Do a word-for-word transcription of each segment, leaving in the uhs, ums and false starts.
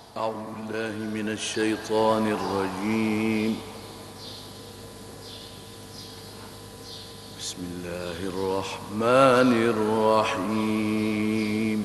أعوذ بالله من الشيطان الرجيم. بسم الله الرحمن الرحيم.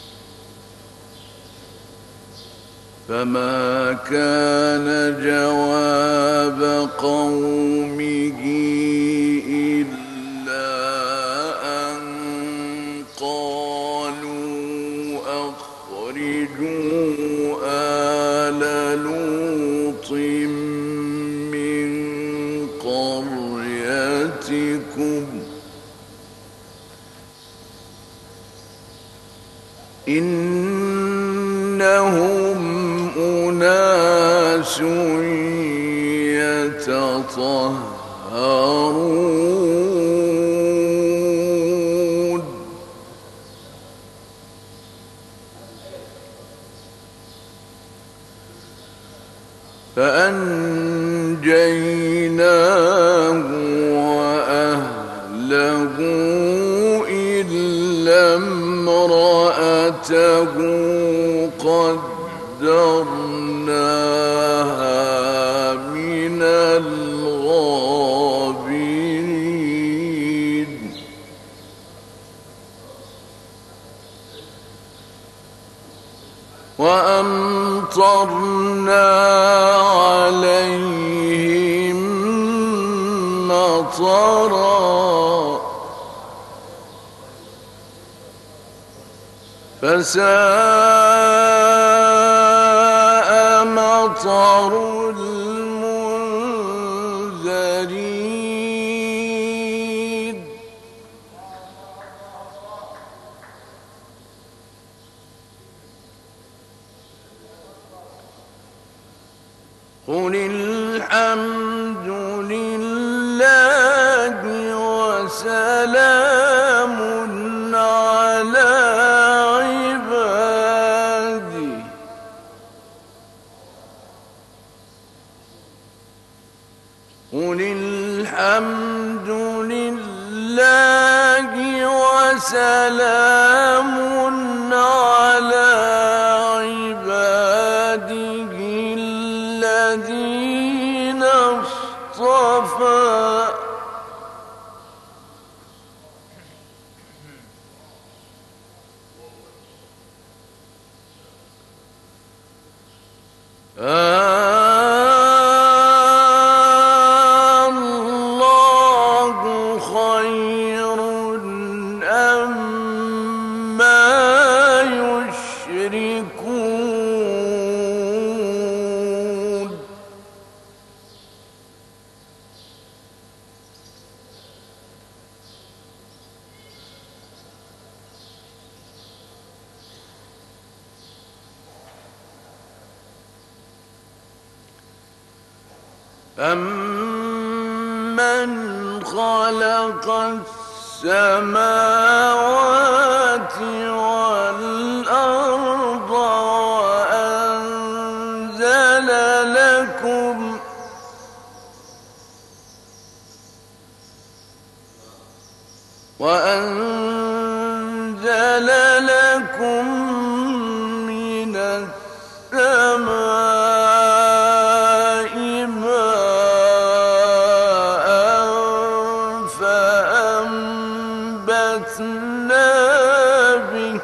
فما كان جواب قومه إلا أن قالوا أخرجوا آل لوط من قريتكم إنهم أناس يتطهرون. فأنجيناه وأهله إلا امرأته قدرناها من الغابرين. وأمطرنا عليهم مطرا فساء مطر المنذرين. قل الحمد لله وسلام على عباده قل الحمد لله وسلام على عباده الذين اصطفى الله خير أما يشركون. أَمَّنْ خَلَقَ السَّمَاوَاتِ وَالْأَرْضَ وَأَنزَلَ لَكُمْ وَأَنزَلَ لَكُم مِّنَ السَّمَاءِ مَاءً فَأَنبَتْنَا بِهِ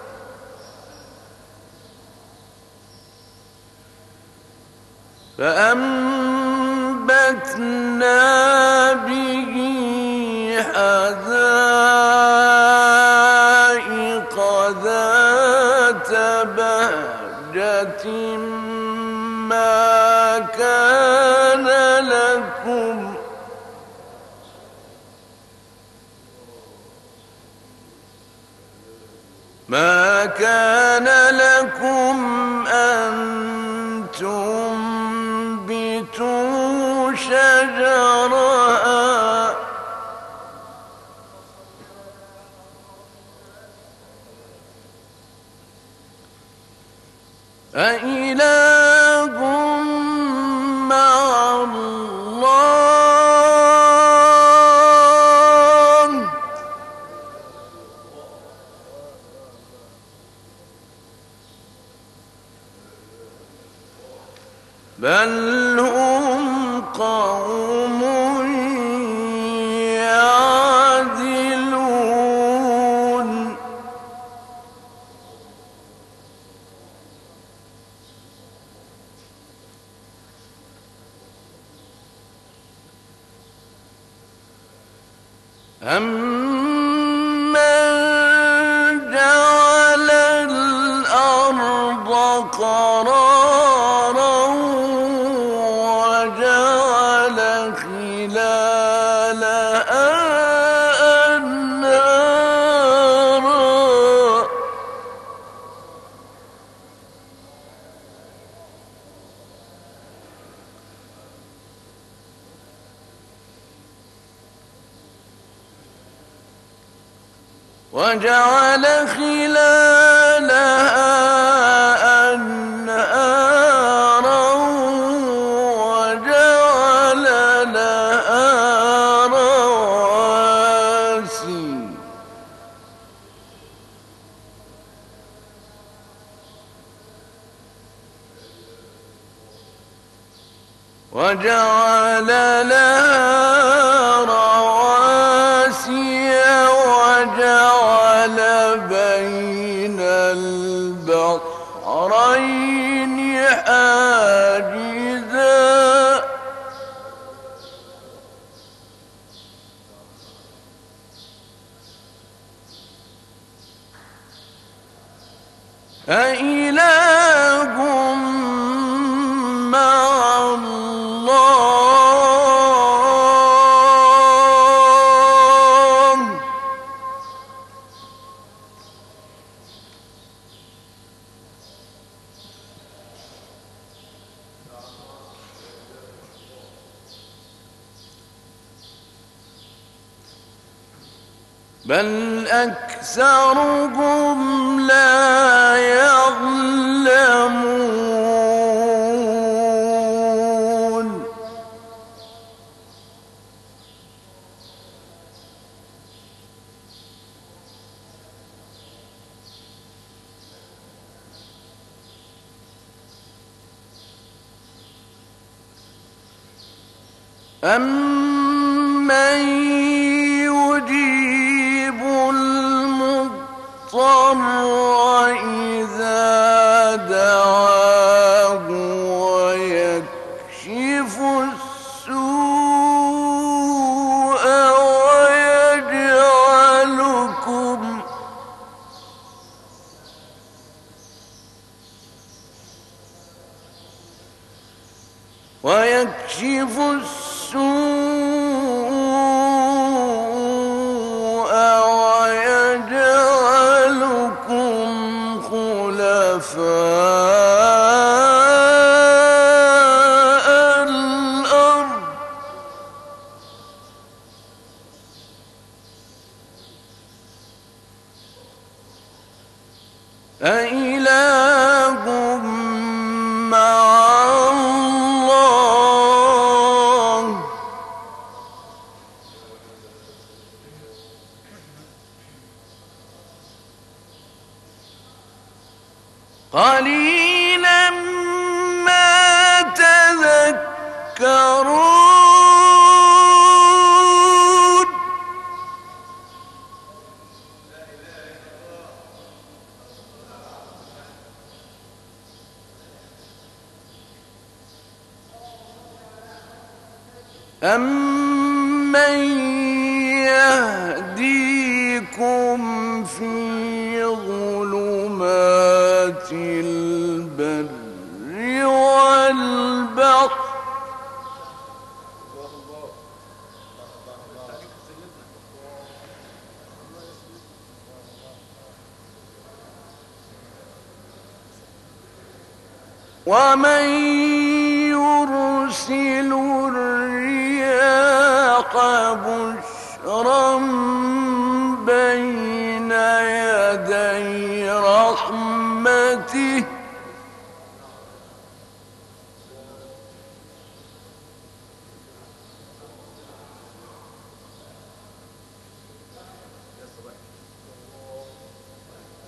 فَأَنبَتْنَا بِهِ حدائق ذات بهجة ما كان لكم ما كان لكم أن تنبتوا شجرها أإله مع الله بل هم قوم يعدلون أمن جعل الأرض قرارا وجعل خلالها أنهارا وجعل خلالها أنهارا وجعل لها رواسي وجعل لها رواسي وجعل بين البحرين حاجزا أإله مع الله بل أكثرهم لا يعلمون أمن يجيب المضطر إذا دعاه ويكشف السوء ويجعلكم ويكشف السوء ويجعلكم خلفاء الأرض أإله مع الله قليلا ما تذكرون أمن يهديكم في ظلمات البر والبحر ومن يرسل الرياح بشرا بين يدي رحمته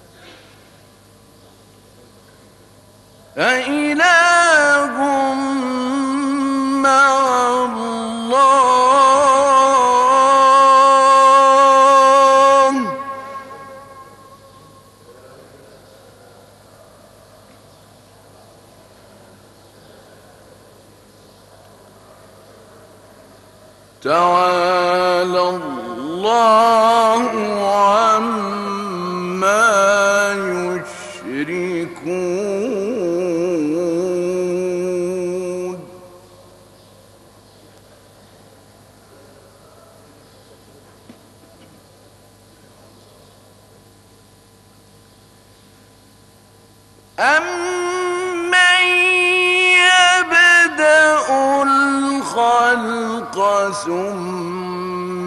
أإله تعالى الله عما يشركون أَمَّن يَبْدَأُ الْخَلْقَ ثُمَّ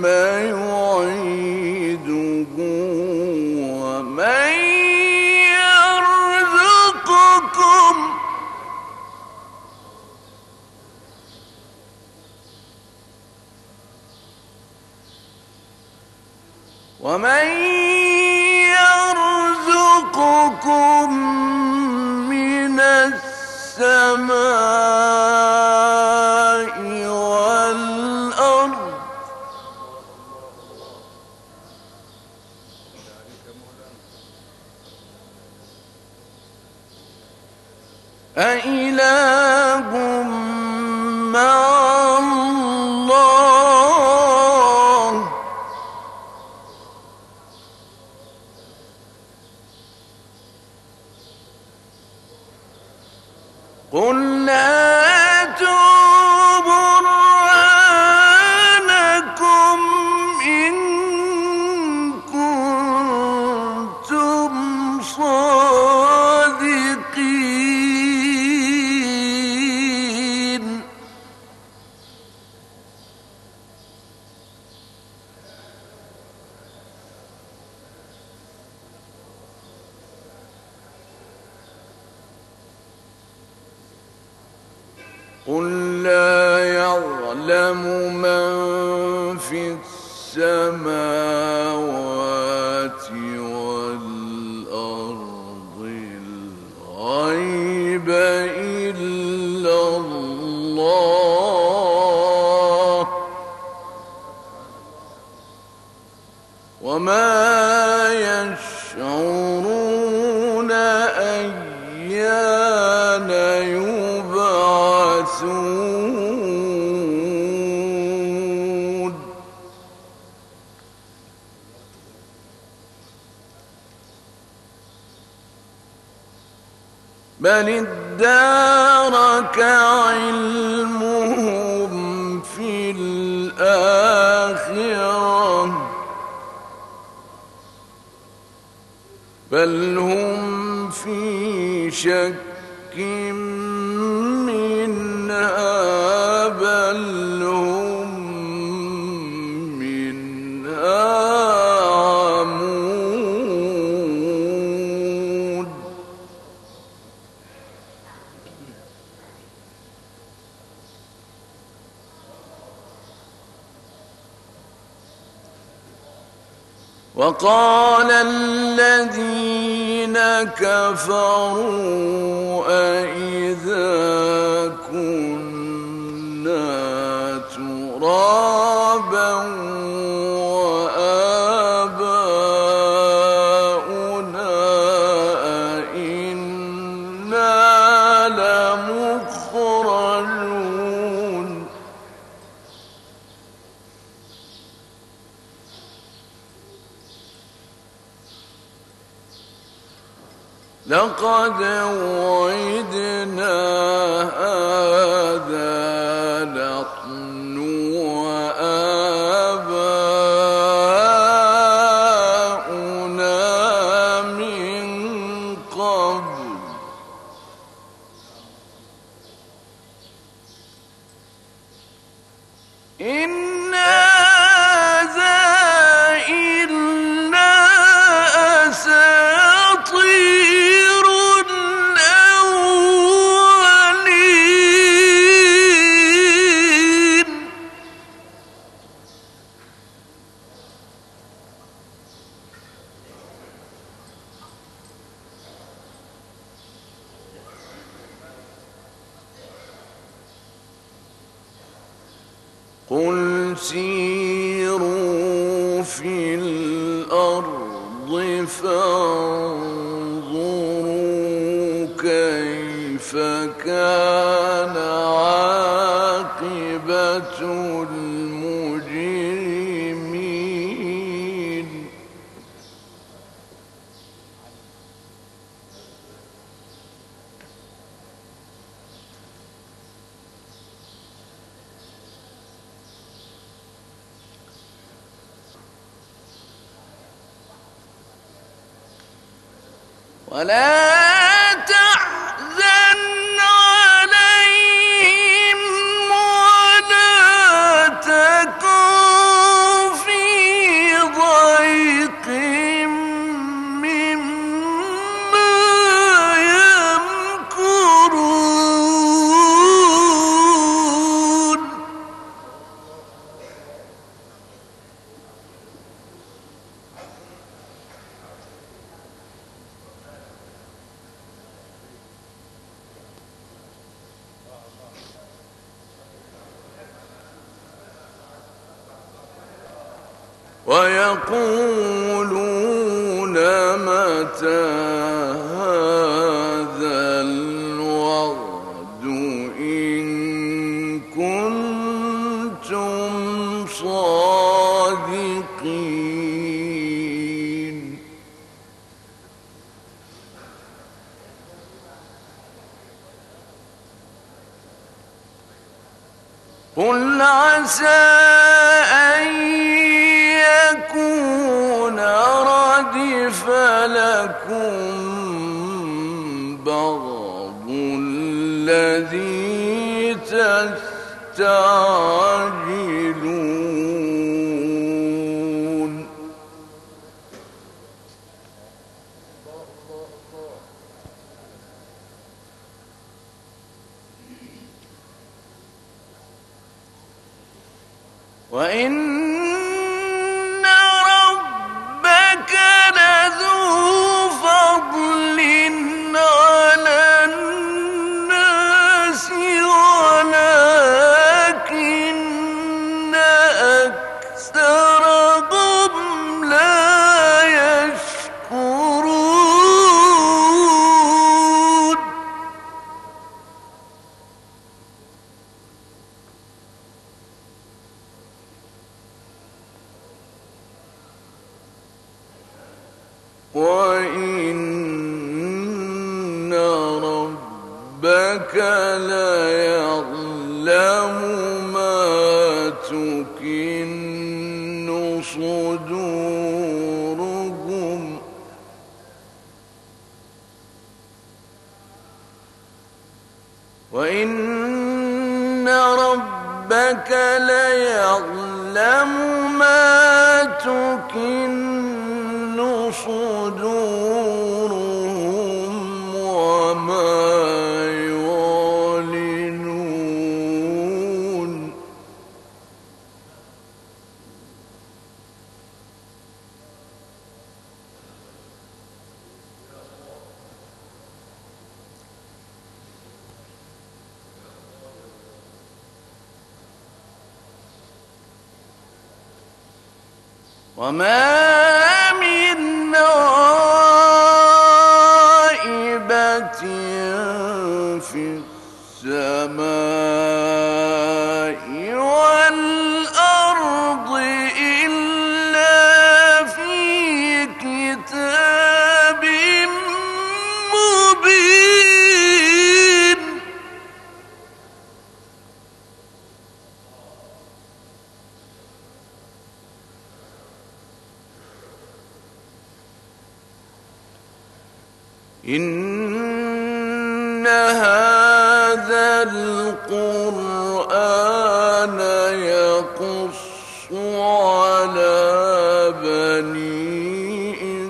يُعِيدُهُ وَمَن يَرْزُقُكُم وَمَن يَرْزُقُكُم مِّنَ السَّمَاءِ وَالْأَرْضِ أَإِلَٰهٌ مَّعَ اللَّهِ قُلْ هَاتُوا بُرْهَانَكُمْ إِن كُنتُمْ صَادِقِينَ قُل لَّا يَعْلَمُ مَن فِي السَّمَاوَاتِ وَالْأَرْضِ الْغَيْبَ إِلَّا اللَّهُ وَمَا يَشْعُرُونَ أَيَّانَ يُبْعَثُونَ بَلِ ادَّارَكَ عِلْمُهُمْ فِي الْآخِرَةِ بَلْ هُمْ فِي شَكٍّ مِّنْهَا بَلْ هُم مِّنْهَا عَمُونَ وَقَالَ الَّذِينَ كَفَرُوا أَإِذَا كُنَّا تُرَابًا وَآبَاؤُنَا أَإِنَّا لَمُخْرَجُونَ لَقَدْ وُعِدْنَا هَٰذَا نَحْنُ وَآبَاؤُنَا مِن قَبْلُ إِنْ هَٰذَا إِلَّا أَسَاطِيرُ الْأَوَّلِينَ قُلْ سِيرُوا فِي الْأَرْضِ فَانظُرُوا كَيْفَ كَانَ عَاقِبَةُ الْمُجْرِمِينَ ولا تحزن عليهم ولا تكن في ضيق مما يمكرون ويقولون متى هذا الوعد إن كنتم صادقين قل عسى أن يكون ردف لكم بعض الذي تستعجلون وإن ربك لذو فضل على الناس ولكن أكثرهم لا يشكرون وإن ربك ليعلم ما تكن صدورهم وإن ربك ليعلم ما تكن صدورهم وما يعلنون وما من غائبة في السماء والأرض إلا في كتاب مبين إن هذا القرآن يقص على بني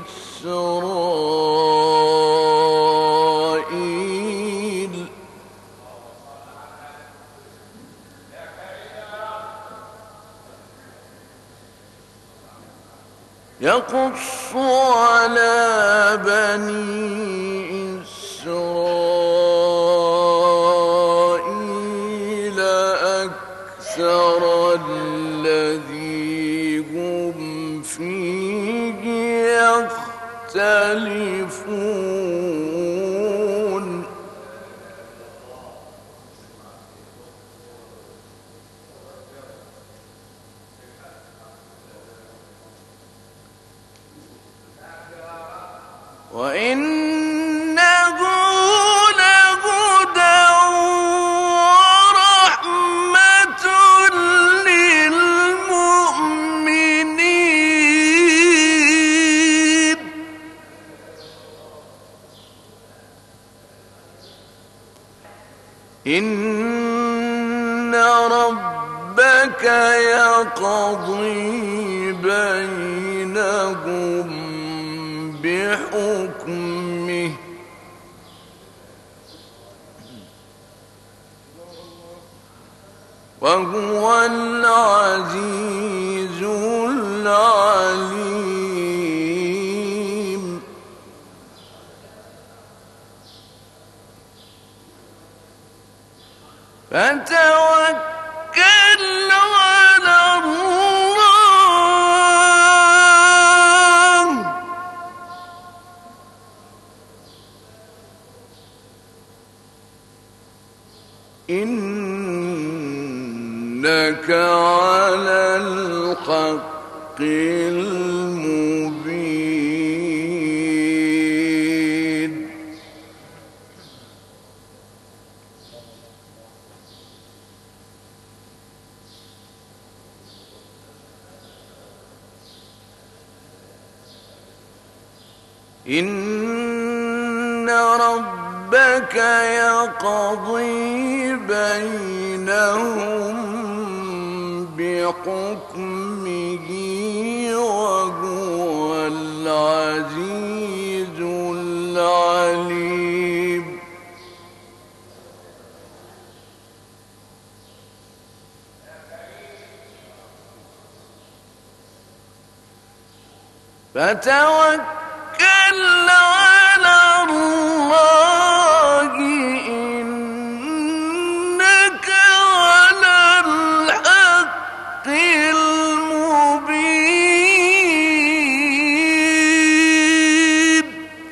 إسرائيل يقص على بني إسرائيل أكثر الذي هم فيه يختلفون وإن إن ربك يقضي بينهم بحكمه وهو العزيز العليم فتوكل على الله إنك على الحق المبين إن ربك يقضي بينهم بحكمه وهو العزيز العليم فتوكل على الله إنك على الحق المبين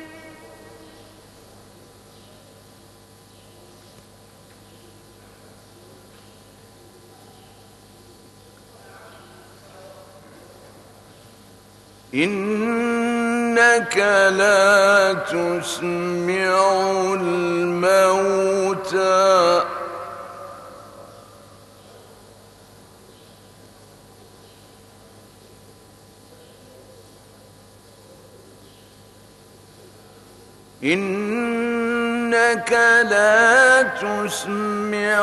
إنك لا تسمع الموتى إنك لا تسمع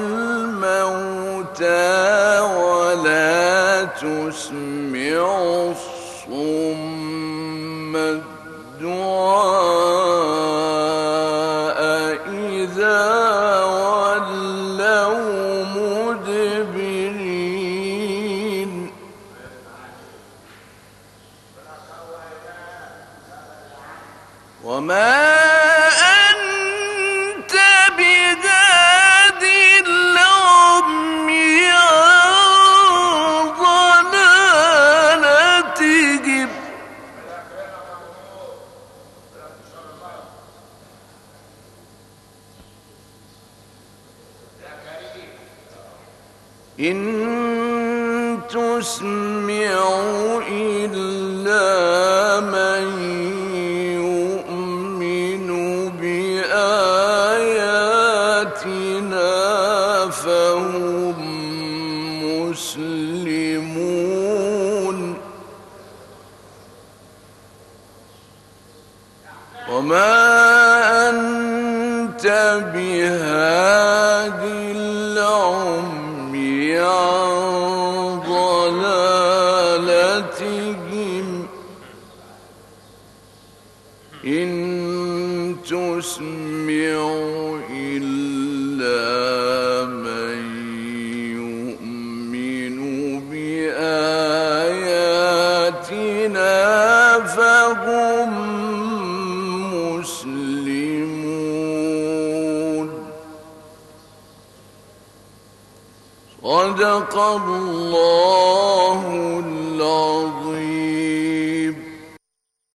الموتى ولا تسمع الصم الدعاء إذا ولوا مدبرين وما أنت بهاد العمي عن ضلالتهم إن تسمع إلا من يؤمن بآياتنا فهم مسلمون وما أنت بهاد العمي عن ضلالتهم إن تسمع إلا من يؤمن بآياتنا فهم مسلمون صدق الله